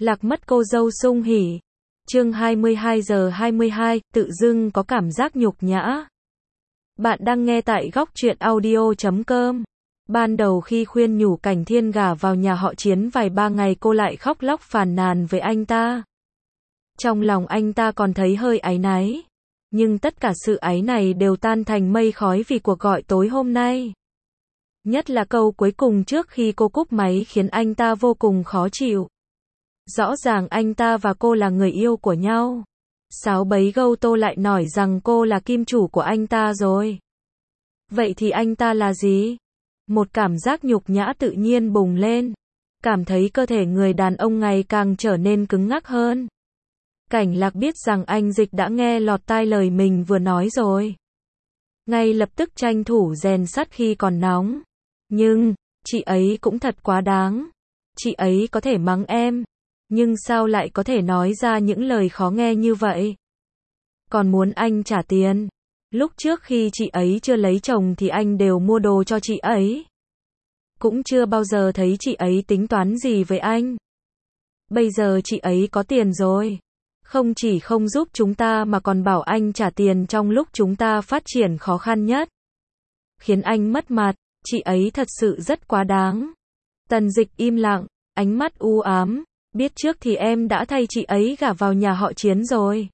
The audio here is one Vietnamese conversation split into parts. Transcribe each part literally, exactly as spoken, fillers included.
Lạc mất cô dâu sung hỉ. Chương hai mươi hai giờ hai mươi hai, tự dưng có cảm giác nhục nhã. Bạn đang nghe tại góc truyện audio chấm com. Ban đầu khi khuyên nhủ Cảnh Thiên gả vào nhà họ Chiến vài ba ngày, cô lại khóc lóc phàn nàn với anh ta. Trong lòng anh ta còn thấy hơi áy náy. Nhưng tất cả sự áy này đều tan thành mây khói vì cuộc gọi tối hôm nay. Nhất là câu cuối cùng trước khi cô cúp máy khiến anh ta vô cùng khó chịu. Rõ ràng anh ta và cô là người yêu của nhau. Sáo bấy gâu tô lại nói rằng cô là kim chủ của anh ta rồi. Vậy thì anh ta là gì? Một cảm giác nhục nhã tự nhiên bùng lên. Cảm thấy cơ thể người đàn ông ngày càng trở nên cứng ngắc hơn. Cảnh Lạc biết rằng anh Dịch đã nghe lọt tai lời mình vừa nói rồi. Ngay lập tức tranh thủ rèn sắt khi còn nóng. Nhưng, chị ấy cũng thật quá đáng. Chị ấy có thể mắng em. Nhưng sao lại có thể nói ra những lời khó nghe như vậy? Còn muốn anh trả tiền. Lúc trước khi chị ấy chưa lấy chồng thì anh đều mua đồ cho chị ấy. Cũng chưa bao giờ thấy chị ấy tính toán gì với anh. Bây giờ chị ấy có tiền rồi. Không chỉ không giúp chúng ta mà còn bảo anh trả tiền trong lúc chúng ta phát triển khó khăn nhất. Khiến anh mất mặt, chị ấy thật sự rất quá đáng. Tần Dịch im lặng, ánh mắt u ám. Biết trước thì em đã thay chị ấy gả vào nhà họ Chiến rồi.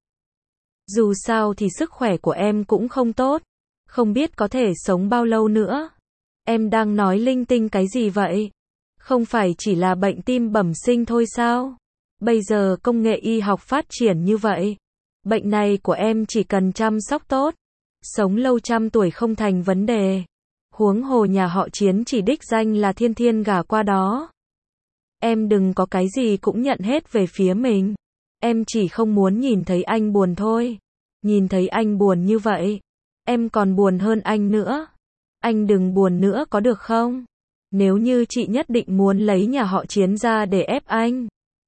Dù sao thì sức khỏe của em cũng không tốt. Không biết có thể sống bao lâu nữa. Em đang nói linh tinh cái gì vậy? Không phải chỉ là bệnh tim bẩm sinh thôi sao? Bây giờ công nghệ y học phát triển như vậy. Bệnh này của em chỉ cần chăm sóc tốt. Sống lâu trăm tuổi không thành vấn đề. Huống hồ nhà họ Chiến chỉ đích danh là Thiên Thiên gả qua đó. Em đừng có cái gì cũng nhận hết về phía mình. Em chỉ không muốn nhìn thấy anh buồn thôi. Nhìn thấy anh buồn như vậy, em còn buồn hơn anh nữa. Anh đừng buồn nữa có được không? Nếu như chị nhất định muốn lấy nhà họ Chiến ra để ép anh,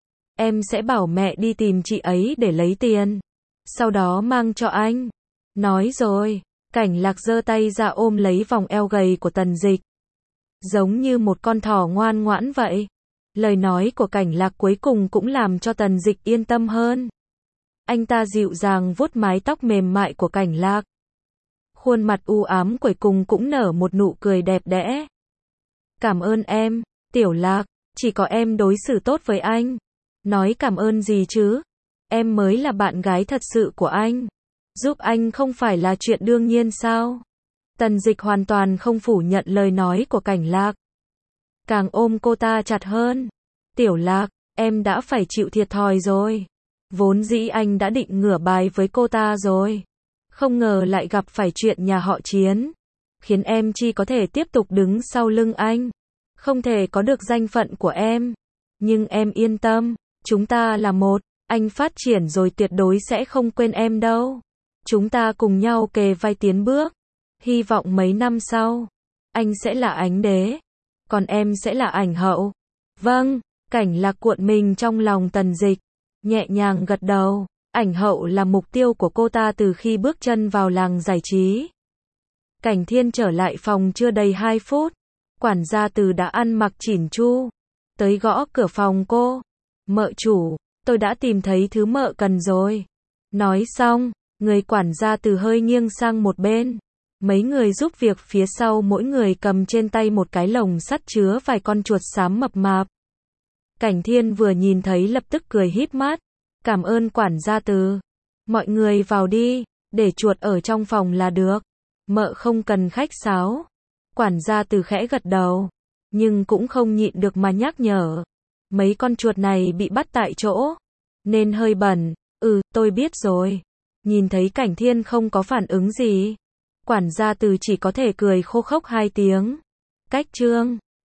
em sẽ bảo mẹ đi tìm chị ấy để lấy tiền. Sau đó mang cho anh. Nói rồi, Cảnh Lạc giơ tay ra ôm lấy vòng eo gầy của Tần Dịch. Giống như một con thỏ ngoan ngoãn vậy. Lời nói của Cảnh Lạc cuối cùng cũng làm cho Tần Dịch yên tâm hơn. Anh ta dịu dàng vuốt mái tóc mềm mại của Cảnh Lạc. Khuôn mặt u ám cuối cùng cũng nở một nụ cười đẹp đẽ. Cảm ơn em, Tiểu Lạc, chỉ có em đối xử tốt với anh. Nói cảm ơn gì chứ? Em mới là bạn gái thật sự của anh. Giúp anh không phải là chuyện đương nhiên sao? Tần Dịch hoàn toàn không phủ nhận lời nói của Cảnh Lạc. Càng ôm cô ta chặt hơn. Tiểu Lạc, em đã phải chịu thiệt thòi rồi. Vốn dĩ anh đã định ngửa bài với cô ta rồi. Không ngờ lại gặp phải chuyện nhà họ Chiến. Khiến em chỉ có thể tiếp tục đứng sau lưng anh. Không thể có được danh phận của em. Nhưng em yên tâm, chúng ta là một. Anh phát triển rồi tuyệt đối sẽ không quên em đâu. Chúng ta cùng nhau kề vai tiến bước. Hy vọng mấy năm sau, anh sẽ là ánh đế. Còn em sẽ là ảnh hậu. Vâng, Cảnh Lạc cuộn mình trong lòng Tần Dịch. Nhẹ nhàng gật đầu. Ảnh hậu là mục tiêu của cô ta từ khi bước chân vào làng giải trí. Cảnh Thiên trở lại phòng chưa đầy hai phút. Quản gia Từ đã ăn mặc chỉn chu. Tới gõ cửa phòng cô. Mợ chủ, tôi đã tìm thấy thứ mợ cần rồi. Nói xong, người quản gia Từ hơi nghiêng sang một bên. Mấy người giúp việc phía sau mỗi người cầm trên tay một cái lồng sắt chứa vài con chuột xám mập mạp. Cảnh Thiên vừa nhìn thấy lập tức cười híp mắt. Cảm ơn quản gia Từ. Mọi người vào đi, để chuột ở trong phòng là được. Mợ không cần khách sáo. Quản gia Từ khẽ gật đầu. Nhưng cũng không nhịn được mà nhắc nhở. Mấy con chuột này bị bắt tại chỗ. Nên hơi bẩn. Ừ, tôi biết rồi. Nhìn thấy Cảnh Thiên không có phản ứng gì. Quản gia Từ chỉ có thể cười khô khốc hai tiếng. Cách chương